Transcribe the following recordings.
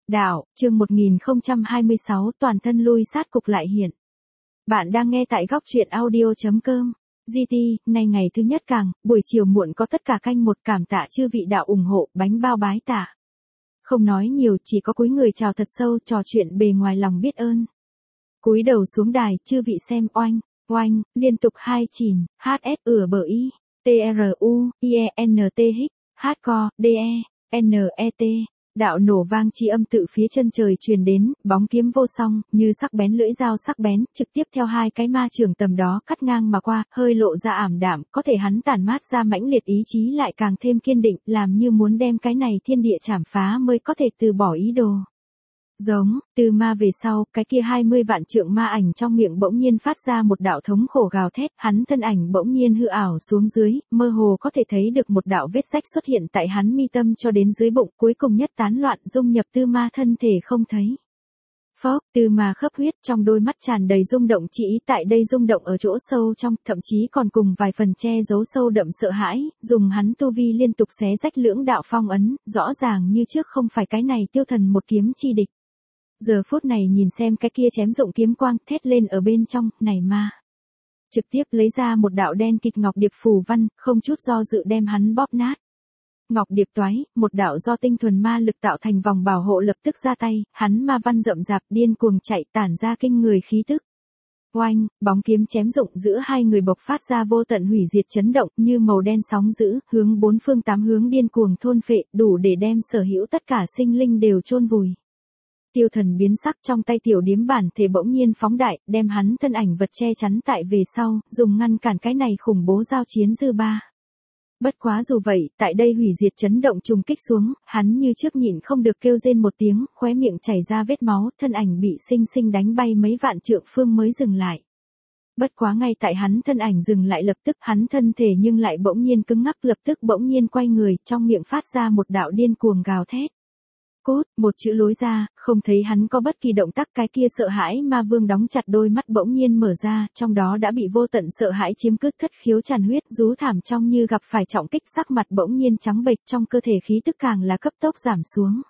Đạo, chương 1026 toàn thân lui sát cục lại hiện. Bạn đang nghe tại góc truyện audio.com. GT, nay ngày thứ nhất càng, buổi chiều muộn có tất cả canh một, cảm tạ chư vị đạo ủng hộ, bánh bao bái tạ. Không nói nhiều, chỉ có cúi người chào thật sâu, trò chuyện bề ngoài lòng biết ơn. Cúi đầu xuống đài, chư vị xem oanh, oanh, liên tục hai chìn, HS ửa bờ y, TRU, IENT hích, hardcore, DE, NET. Đạo nổ vang chi âm tự phía chân trời truyền đến, bóng kiếm vô song, như sắc bén lưỡi dao sắc bén, trực tiếp theo hai cái ma trường tầm đó cắt ngang mà qua, hơi lộ ra ảm đạm, có thể hắn tản mát ra mãnh liệt ý chí lại càng thêm kiên định, làm như muốn đem cái này thiên địa chảm phá mới có thể từ bỏ ý đồ. Giống, từ ma về sau, cái kia 20 vạn trượng ma ảnh trong miệng bỗng nhiên phát ra một đạo thống khổ gào thét, hắn thân ảnh bỗng nhiên hư ảo xuống dưới, mơ hồ có thể thấy được một đạo vết rách xuất hiện tại hắn mi tâm cho đến dưới bụng, cuối cùng nhất tán loạn dung nhập tư ma thân thể không thấy. Phốc, tư ma khấp huyết trong đôi mắt tràn đầy rung động chỉ ý tại đây rung động ở chỗ sâu trong, thậm chí còn cùng vài phần che giấu sâu đậm sợ hãi, dùng hắn tu vi liên tục xé rách lưỡng đạo phong ấn, rõ ràng như trước không phải cái này tiêu thần một kiếm chi địch. Giờ phút này nhìn xem cái kia chém dụng kiếm quang thét lên ở bên trong, này ma. Trực tiếp lấy ra một đạo đen kịt ngọc điệp phù văn, không chút do dự đem hắn bóp nát. Ngọc điệp toái, một đạo do tinh thuần ma lực tạo thành vòng bảo hộ lập tức ra tay, hắn ma văn rậm rạp điên cuồng chạy tản ra kinh người khí tức. Oanh, bóng kiếm chém dụng giữa hai người bộc phát ra vô tận hủy diệt chấn động như màu đen sóng dữ, hướng bốn phương tám hướng điên cuồng thôn phệ, đủ để đem sở hữu tất cả sinh linh đều chôn vùi. Tiêu thần biến sắc trong tay tiểu điếm bản thể bỗng nhiên phóng đại, đem hắn thân ảnh vật che chắn tại về sau, dùng ngăn cản cái này khủng bố giao chiến dư ba. Bất quá dù vậy, tại đây hủy diệt chấn động trùng kích xuống, hắn như trước nhịn không được kêu rên một tiếng, khóe miệng chảy ra vết máu, thân ảnh bị sinh sinh đánh bay mấy vạn trượng phương mới dừng lại. Bất quá ngay tại hắn thân ảnh dừng lại lập tức, hắn thân thể nhưng lại bỗng nhiên cứng ngắc lập tức bỗng nhiên quay người, trong miệng phát ra một đạo điên cuồng gào thét. Cốt, một chữ lối ra, không thấy hắn có bất kỳ động tác, cái kia sợ hãi ma vương đóng chặt đôi mắt bỗng nhiên mở ra, trong đó đã bị vô tận sợ hãi chiếm cứ thất khiếu tràn huyết, rú thảm trong như gặp phải trọng kích, sắc mặt bỗng nhiên trắng bệch, trong cơ thể khí tức càng là cấp tốc giảm xuống.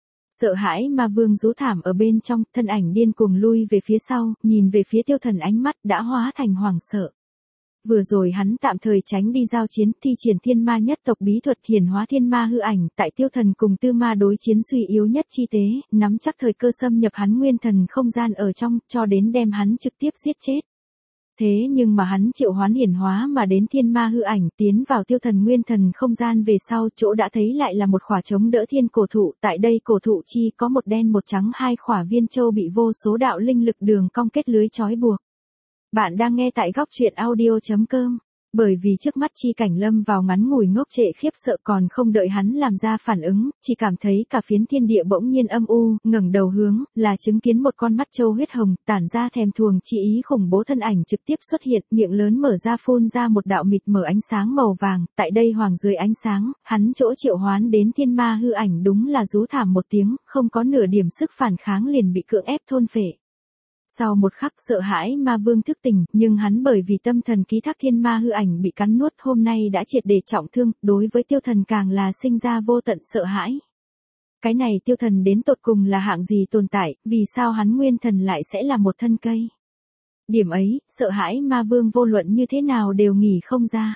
Sợ hãi ma vương rú thảm ở bên trong, thân ảnh điên cuồng lui về phía sau, nhìn về phía tiêu thần ánh mắt đã hóa thành hoảng sợ. Vừa rồi hắn tạm thời tránh đi giao chiến, thi triển thiên ma nhất tộc bí thuật hiển hóa thiên ma hư ảnh, tại tiêu thần cùng tư ma đối chiến suy yếu nhất chi tế, nắm chắc thời cơ xâm nhập hắn nguyên thần không gian ở trong, cho đến đem hắn trực tiếp giết chết. Thế nhưng mà hắn triệu hoán hiển hóa mà đến thiên ma hư ảnh tiến vào tiêu thần nguyên thần không gian về sau, chỗ đã thấy lại là một khỏa chống đỡ thiên cổ thụ, tại đây cổ thụ chi có một đen một trắng hai khỏa viên châu bị vô số đạo linh lực đường cong kết lưới trói buộc. Bạn đang nghe tại góc truyện audio.com. Bởi vì trước mắt chi cảnh lâm vào ngắn ngủi ngốc trệ khiếp sợ còn không đợi hắn làm ra phản ứng, chỉ cảm thấy cả phiến thiên địa bỗng nhiên âm u, ngẩng đầu hướng, là chứng kiến một con mắt châu huyết hồng, tản ra thèm thuồng chi ý khủng bố thân ảnh trực tiếp xuất hiện, miệng lớn mở ra phun ra một đạo mịt mở ánh sáng màu vàng, tại đây hoàng dưới ánh sáng, hắn chỗ triệu hoán đến thiên ma hư ảnh đúng là rú thảm một tiếng, không có nửa điểm sức phản kháng liền bị cưỡng ép thôn phệ. Sau một khắc sợ hãi ma vương thức tỉnh, nhưng hắn bởi vì tâm thần ký thác thiên ma hư ảnh bị cắn nuốt hôm nay đã triệt để trọng thương, đối với tiêu thần càng là sinh ra vô tận sợ hãi. Cái này tiêu thần đến tột cùng là hạng gì tồn tại, vì sao hắn nguyên thần lại sẽ là một thân cây. Điểm ấy, sợ hãi ma vương vô luận như thế nào đều nghỉ không ra.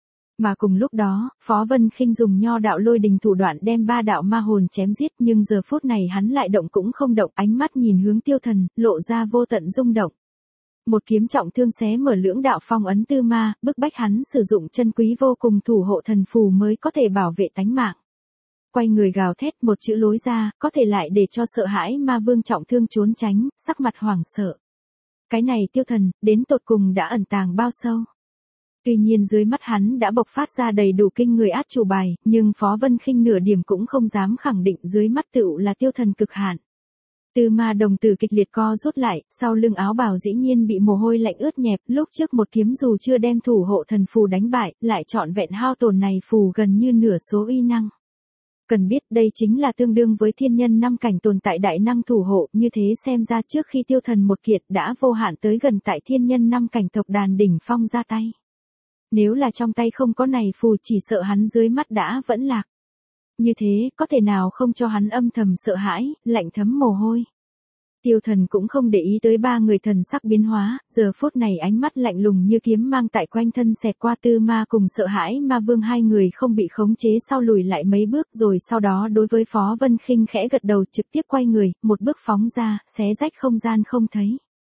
Mà cùng lúc đó, Phó Vân Khinh dùng nho đạo lôi đình thủ đoạn đem ba đạo ma hồn chém giết, nhưng giờ phút này hắn lại động cũng không động, ánh mắt nhìn hướng tiêu thần, lộ ra vô tận rung động. Một kiếm trọng thương xé mở lưỡng đạo phong ấn tư ma, bức bách hắn sử dụng chân quý vô cùng thủ hộ thần phù mới có thể bảo vệ tánh mạng. Quay người gào thét một chữ lối ra, có thể lại để cho sợ hãi ma vương trọng thương trốn tránh, sắc mặt hoảng sợ. Cái này tiêu thần, đến tột cùng đã ẩn tàng bao sâu. Tuy nhiên dưới mắt hắn đã bộc phát ra đầy đủ kinh người át chủ bài, nhưng Phó Vân Khinh nửa điểm cũng không dám khẳng định dưới mắt tựu là tiêu thần cực hạn. Tư ma đồng tử kịch liệt co rút lại, sau lưng áo bào dĩ nhiên bị mồ hôi lạnh ướt nhẹp, lúc trước một kiếm dù chưa đem thủ hộ thần phù đánh bại, lại trọn vẹn hao tổn này phù gần như nửa số uy năng. Cần biết đây chính là tương đương với thiên nhân năm cảnh tồn tại đại năng thủ hộ, như thế xem ra trước khi tiêu thần một kiệt đã vô hạn tới gần tại thiên nhân năm cảnh tộc đàn đỉnh phong ra tay. Nếu là trong tay không có này phù chỉ sợ hắn dưới mắt đã vẫn lạc. Như thế, có thể nào không cho hắn âm thầm sợ hãi, lạnh thấm mồ hôi. Tiêu Thần cũng không để ý tới ba người thần sắc biến hóa, giờ phút này ánh mắt lạnh lùng như kiếm mang tại quanh thân xẹt qua Tư Ma cùng sợ hãi ma vương, hai người không bị khống chế sau lùi lại mấy bước, rồi sau đó đối với Phó Vân Khinh khẽ gật đầu, trực tiếp quay người, một bước phóng ra, xé rách không gian không thấy.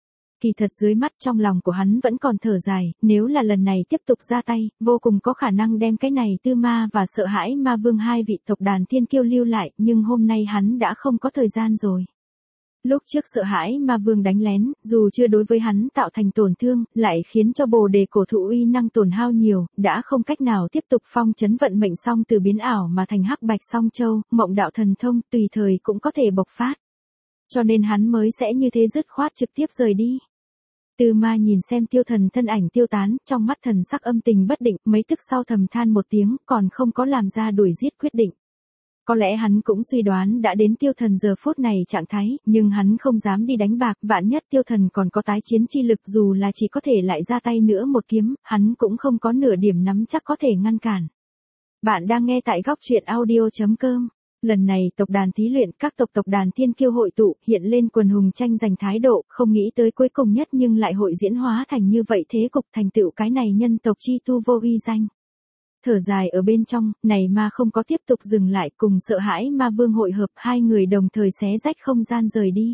Kỳ thật dưới mắt trong lòng của hắn vẫn còn thở dài, nếu là lần này tiếp tục ra tay, vô cùng có khả năng đem cái này Tư Ma và sợ hãi ma vương hai vị tộc đàn thiên kiêu lưu lại, nhưng hôm nay hắn đã không có thời gian rồi. Lúc trước sợ hãi ma vương đánh lén, dù chưa đối với hắn tạo thành tổn thương, lại khiến cho Bồ Đề cổ thụ uy năng tổn hao nhiều, đã không cách nào tiếp tục phong trấn vận mệnh, song từ biến ảo mà thành hắc bạch song châu, mộng đạo thần thông tùy thời cũng có thể bộc phát. Cho nên hắn mới sẽ như thế dứt khoát trực tiếp rời đi. Tư Ma nhìn xem Tiêu Thần thân ảnh tiêu tán, trong mắt thần sắc âm tình bất định, mấy tức sau thầm than một tiếng, còn không có làm ra đuổi giết quyết định. Có lẽ hắn cũng suy đoán đã đến Tiêu Thần giờ phút này trạng thái, nhưng hắn không dám đi đánh bạc, vạn nhất Tiêu Thần còn có tái chiến chi lực, dù là chỉ có thể lại ra tay nữa một kiếm, hắn cũng không có nửa điểm nắm chắc có thể ngăn cản. Bạn đang nghe tại góc truyện audio.com. Lần này tộc đàn thí luyện, các tộc đàn thiên kiêu hội tụ, hiện lên quần hùng tranh giành thái độ, không nghĩ tới cuối cùng nhất nhưng lại hội diễn hóa thành như vậy, thế cục thành tựu cái này nhân tộc chi tu vô uy danh. Thở dài ở bên trong, này mà không có tiếp tục dừng lại, cùng sợ hãi ma vương hội hợp, hai người đồng thời xé rách không gian rời đi.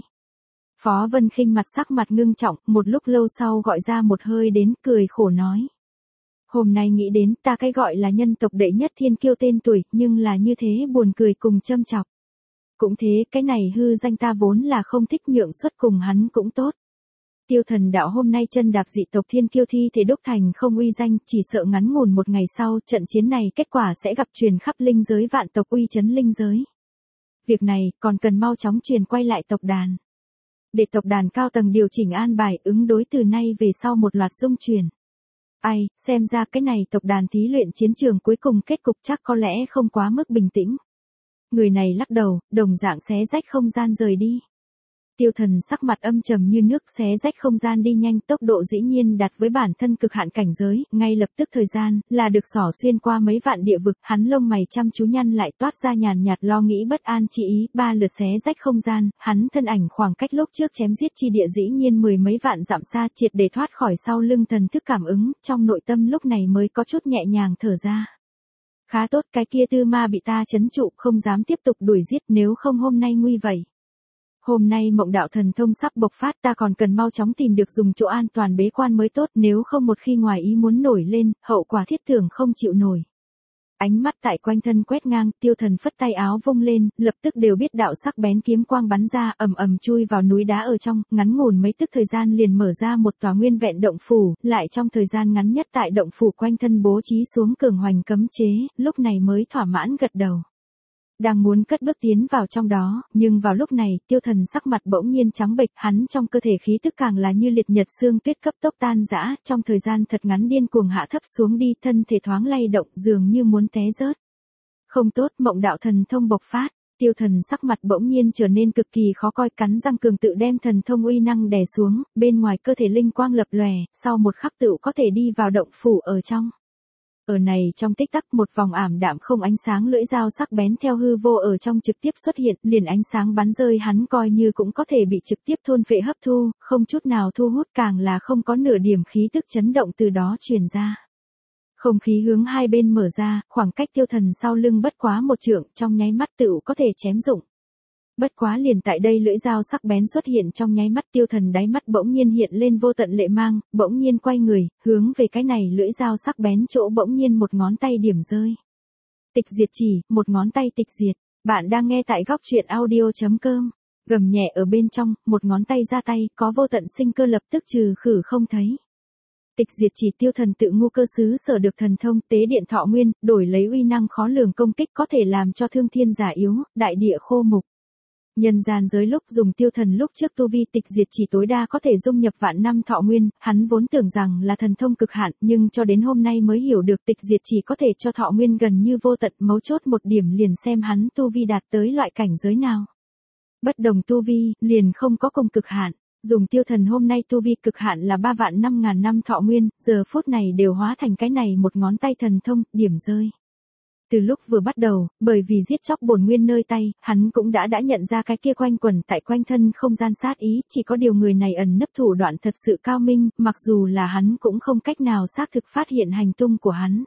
Phó Vân Khinh mặt sắc mặt ngưng trọng, một lúc lâu sau gọi ra một hơi đến, cười khổ nói. Hôm nay nghĩ đến, ta cái gọi là nhân tộc đệ nhất thiên kiêu tên tuổi, nhưng là như thế buồn cười cùng châm chọc. Cũng thế, cái này hư danh ta vốn là không thích, nhượng xuất cùng hắn cũng tốt. Tiêu Thần đạo hôm nay chân đạp dị tộc thiên kiêu thi thể đúc thành không uy danh, chỉ sợ ngắn ngủn một ngày sau, trận chiến này kết quả sẽ gặp truyền khắp linh giới, vạn tộc uy chấn linh giới. Việc này, còn cần mau chóng truyền quay lại tộc đàn. Để tộc đàn cao tầng điều chỉnh an bài, ứng đối từ nay về sau một loạt dung truyền. Ai, xem ra cái này tộc đàn thí luyện chiến trường cuối cùng kết cục chắc có lẽ không quá mức bình tĩnh. Người này lắc đầu, đồng dạng xé rách không gian rời đi. Tiêu Thần sắc mặt âm trầm như nước, xé rách không gian đi nhanh, tốc độ dĩ nhiên đạt với bản thân cực hạn cảnh giới, ngay lập tức thời gian, là được xỏ xuyên qua mấy vạn địa vực, hắn lông mày chăm chú nhăn lại, toát ra nhàn nhạt lo nghĩ bất an chi ý, ba lượt xé rách không gian, hắn thân ảnh khoảng cách lúc trước chém giết chi địa dĩ nhiên mười mấy vạn dặm xa, triệt để thoát khỏi sau lưng thần thức cảm ứng, trong nội tâm lúc này mới có chút nhẹ nhàng thở ra. Khá tốt, cái kia Tư Ma bị ta trấn trụ, không dám tiếp tục đuổi giết, nếu không hôm nay nguy vậy. Hôm nay mộng đạo thần thông sắp bộc phát, ta còn cần mau chóng tìm được dùng chỗ an toàn bế quan mới tốt, nếu không một khi ngoài ý muốn nổi lên, hậu quả thiết tưởng không chịu nổi. Ánh mắt tại quanh thân quét ngang, Tiêu Thần phất tay áo vung lên, lập tức đều biết đạo sắc bén kiếm quang bắn ra, ầm ầm chui vào núi đá ở trong, ngắn ngủn mấy tức thời gian liền mở ra một tòa nguyên vẹn động phủ, lại trong thời gian ngắn nhất tại động phủ quanh thân bố trí xuống cường hoành cấm chế, lúc này mới thỏa mãn gật đầu. Đang muốn cất bước tiến vào trong đó, nhưng vào lúc này, Tiêu Thần sắc mặt bỗng nhiên trắng bệch, hắn trong cơ thể khí tức càng là như liệt nhật xương tuyết cấp tốc tan rã, trong thời gian thật ngắn điên cuồng hạ thấp xuống đi, thân thể thoáng lay động, dường như muốn té rớt. Không tốt, mộng đạo thần thông bộc phát. Tiêu Thần sắc mặt bỗng nhiên trở nên cực kỳ khó coi, cắn răng cường tự đem thần thông uy năng đè xuống, bên ngoài cơ thể linh quang lập lòe, sau một khắc tựu có thể đi vào động phủ ở trong. Ở này trong tích tắc, một vòng ảm đạm không ánh sáng lưỡi dao sắc bén theo hư vô ở trong trực tiếp xuất hiện, liền ánh sáng bắn rơi, hắn coi như cũng có thể bị trực tiếp thôn phệ hấp thu, không chút nào thu hút, càng là không có nửa điểm khí tức chấn động từ đó truyền ra. Không khí hướng hai bên mở ra, khoảng cách Tiêu Thần sau lưng bất quá một trượng, trong nháy mắt tựu có thể chém dụng. Bất quá liền tại đây lưỡi dao sắc bén xuất hiện trong nháy mắt, Tiêu Thần đáy mắt bỗng nhiên hiện lên vô tận lệ mang, bỗng nhiên quay người, hướng về cái này lưỡi dao sắc bén chỗ bỗng nhiên một ngón tay điểm rơi. Tịch diệt chỉ, một ngón tay tịch diệt. Bạn đang nghe tại góc truyện audio.com. Gầm nhẹ ở bên trong, một ngón tay ra tay, có vô tận sinh cơ lập tức trừ khử không thấy. Tịch diệt chỉ, Tiêu Thần tự ngu cơ xứ sở được thần thông tế điện thọ nguyên, đổi lấy uy năng khó lường công kích, có thể làm cho thương thiên giả yếu, đại địa khô mục. Nhân gian giới lúc dùng Tiêu Thần lúc trước tu vi tịch diệt chỉ tối đa có thể dung nhập vạn năm thọ nguyên, hắn vốn tưởng rằng là thần thông cực hạn, nhưng cho đến hôm nay mới hiểu được tịch diệt chỉ có thể cho thọ nguyên gần như vô tận, mấu chốt một điểm liền xem hắn tu vi đạt tới loại cảnh giới nào. Bất đồng tu vi, liền không có cùng cực hạn. Dùng Tiêu Thần hôm nay tu vi cực hạn là 3.500.000 năm thọ nguyên, giờ phút này đều hóa thành cái này một ngón tay thần thông, điểm rơi. Từ lúc vừa bắt đầu, bởi vì giết chóc bổn nguyên nơi tay, hắn cũng đã nhận ra cái kia quanh quẩn tại quanh thân không gian sát ý, chỉ có điều người này ẩn nấp thủ đoạn thật sự cao minh, mặc dù là hắn cũng không cách nào xác thực phát hiện hành tung của hắn.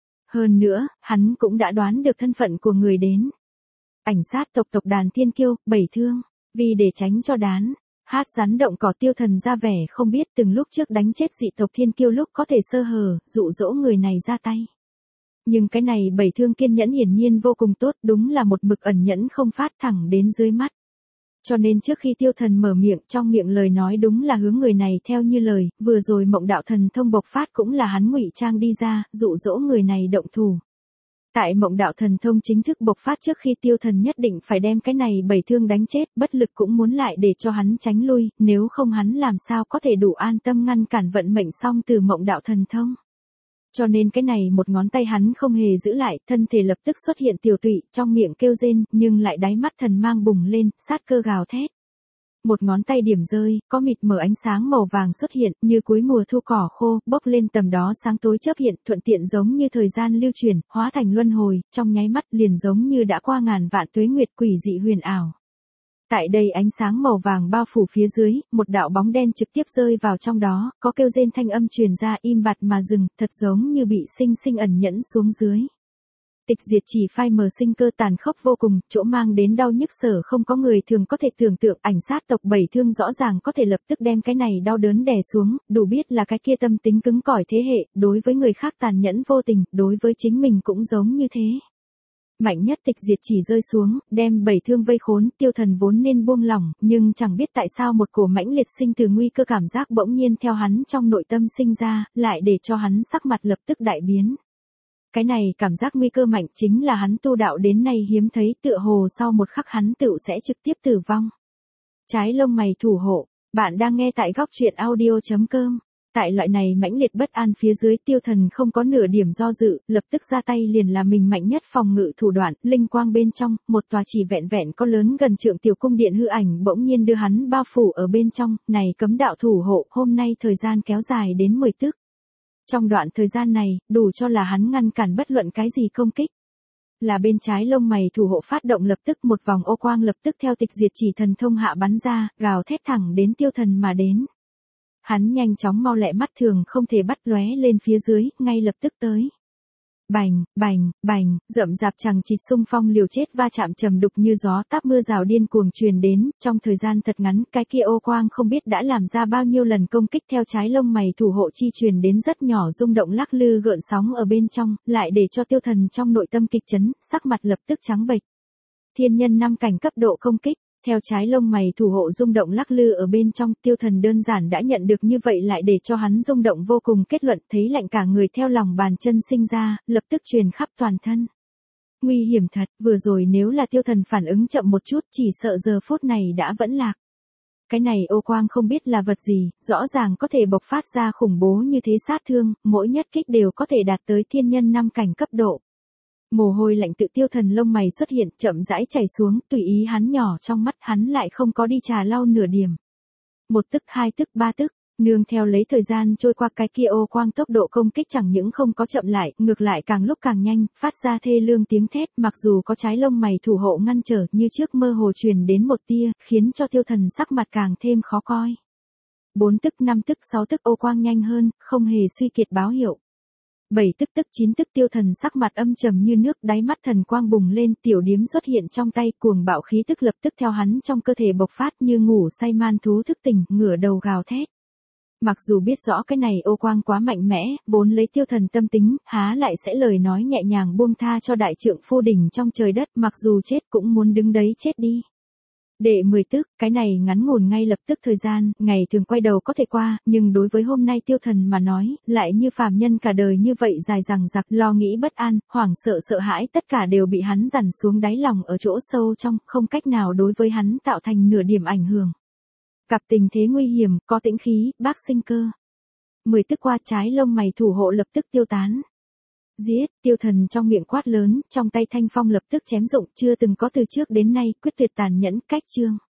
Hơn nữa, hắn cũng đã đoán được thân phận của người đến. Ảnh sát tộc tộc đàn thiên kiêu, 7 thương, vì để tránh cho đán hát rắn động cỏ tiêu thần ra vẻ không biết từng lúc trước đánh chết dị tộc thiên kiêu lúc có thể sơ hở, dụ dỗ người này ra tay. Nhưng cái này 7 thương kiên nhẫn hiển nhiên vô cùng tốt, đúng là một mực ẩn nhẫn không phát thẳng đến dưới mắt. Cho nên trước khi tiêu thần mở miệng, trong miệng lời nói đúng là hướng người này theo như lời, vừa rồi mộng đạo thần thông bộc phát cũng là hắn ngụy trang đi ra, dụ dỗ người này động thủ. Tại mộng đạo thần thông chính thức bộc phát trước khi tiêu thần nhất định phải đem cái này 7 thương đánh chết, bất lực cũng muốn lại để cho hắn tránh lui, nếu không hắn làm sao có thể đủ an tâm ngăn cản vận mệnh xong từ mộng đạo thần thông. Cho nên cái này một ngón tay hắn không hề giữ lại, thân thể lập tức xuất hiện tiểu tụy, trong miệng kêu rên, nhưng lại đáy mắt thần mang bùng lên, sát cơ gào thét. Một ngón tay điểm rơi, có mịt mờ ánh sáng màu vàng xuất hiện, như cuối mùa thu cỏ khô, bốc lên tầm đó sáng tối chớp hiện, thuận tiện giống như thời gian lưu chuyển, hóa thành luân hồi, trong nháy mắt liền giống như đã qua ngàn vạn tuế nguyệt quỷ dị huyền ảo. Tại đây ánh sáng màu vàng bao phủ phía dưới, một đạo bóng đen trực tiếp rơi vào trong đó, có kêu rên thanh âm truyền ra im bặt mà dừng, thật giống như bị sinh sinh ẩn nhẫn xuống dưới. Tịch diệt chỉ phai mờ sinh cơ tàn khốc vô cùng, chỗ mang đến đau nhức sở không có người thường có thể tưởng tượng, ảnh sát tộc 7 thương rõ ràng có thể lập tức đem cái này đau đớn đè xuống, đủ biết là cái kia tâm tính cứng cỏi thế hệ, đối với người khác tàn nhẫn vô tình, đối với chính mình cũng giống như thế. Mạnh nhất tịch diệt chỉ rơi xuống, đem 7 thương vây khốn, tiêu thần vốn nên buông lỏng, nhưng chẳng biết tại sao một cổ mãnh liệt sinh từ nguy cơ cảm giác bỗng nhiên theo hắn trong nội tâm sinh ra, lại để cho hắn sắc mặt lập tức đại biến. Cái này cảm giác nguy cơ mạnh chính là hắn tu đạo đến nay hiếm thấy, tựa hồ sau một khắc hắn tựu sẽ trực tiếp tử vong. Trái lông mày thủ hộ, bạn đang nghe tại góc truyện audio.com. Tại loại này mãnh liệt bất an phía dưới, tiêu thần không có nửa điểm do dự, lập tức ra tay liền là mình mạnh nhất phòng ngự thủ đoạn, linh quang bên trong, một tòa chỉ vẹn vẹn có lớn gần trượng tiểu cung điện hư ảnh bỗng nhiên đưa hắn bao phủ ở bên trong, này cấm đạo thủ hộ, hôm nay thời gian kéo dài đến 10 tức. Trong đoạn thời gian này, đủ cho là hắn ngăn cản bất luận cái gì công kích. Là bên trái lông mày thủ hộ phát động lập tức một vòng ô quang lập tức theo tịch diệt chỉ thần thông hạ bắn ra, gào thét thẳng đến tiêu thần mà đến. Hắn nhanh chóng mau lẹ mắt thường không thể bắt lóe lên phía dưới, ngay lập tức tới. Bành, bành, bành, rậm rạp chằng chịt xung phong liều chết va chạm trầm đục như gió táp mưa rào điên cuồng truyền đến, trong thời gian thật ngắn, cái kia ô quang không biết đã làm ra bao nhiêu lần công kích theo trái lông mày thủ hộ chi truyền đến rất nhỏ rung động lắc lư gợn sóng ở bên trong, lại để cho tiêu thần trong nội tâm kịch chấn, sắc mặt lập tức trắng bệch. Thiên nhân 5 cảnh cấp độ công kích. Theo trái lông mày thủ hộ rung động lắc lư ở bên trong, tiêu thần đơn giản đã nhận được như vậy lại để cho hắn rung động vô cùng, kết luận thấy lạnh cả người theo lòng bàn chân sinh ra, lập tức truyền khắp toàn thân. Nguy hiểm thật, vừa rồi nếu là tiêu thần phản ứng chậm một chút chỉ sợ giờ phút này đã vẫn lạc. Cái này ô quang không biết là vật gì, rõ ràng có thể bộc phát ra khủng bố như thế sát thương, mỗi nhất kích đều có thể đạt tới thiên nhân 5 cảnh cấp độ. Mồ hôi lạnh tự tiêu thần lông mày xuất hiện, chậm rãi chảy xuống, tùy ý hắn nhỏ trong mắt, hắn lại không có đi trà lau nửa điểm. 1 tức 2 tức 3 tức, nương theo lấy thời gian trôi qua, cái kia ô quang tốc độ công kích chẳng những không có chậm lại, ngược lại càng lúc càng nhanh, phát ra thê lương tiếng thét, mặc dù có trái lông mày thủ hộ ngăn trở, như trước mơ hồ truyền đến một tia, khiến cho tiêu thần sắc mặt càng thêm khó coi. 4 tức 5 tức 6 tức ô quang nhanh hơn, không hề suy kiệt báo hiệu. 7 tức 9 tức tiêu thần sắc mặt âm trầm như nước, đáy mắt thần quang bùng lên, tiểu điếm xuất hiện trong tay, cuồng bạo khí tức lập tức theo hắn trong cơ thể bộc phát như ngủ say man thú thức tỉnh, ngửa đầu gào thét. Mặc dù biết rõ cái này ô quang quá mạnh mẽ, vốn lấy tiêu thần tâm tính, há lại sẽ lời nói nhẹ nhàng buông tha cho đại trượng phu đỉnh trong trời đất, mặc dù chết cũng muốn đứng đấy chết đi. Đệ 10 tức, cái này ngắn ngủn ngay lập tức thời gian, ngày thường quay đầu có thể qua, nhưng đối với hôm nay tiêu thần mà nói, lại như phàm nhân cả đời như vậy dài dằng dặc, lo nghĩ bất an, hoảng sợ sợ hãi, tất cả đều bị hắn dằn xuống đáy lòng ở chỗ sâu trong, không cách nào đối với hắn tạo thành nửa điểm ảnh hưởng. Gặp tình thế nguy hiểm, có tĩnh khí, bác sinh cơ. 10 tức qua, trái lông mày thủ hộ lập tức tiêu tán. Giết, tiêu thần trong miệng quát lớn, trong tay thanh phong lập tức chém rụng, chưa từng có từ trước đến nay, quyết tuyệt tàn nhẫn, cách chương.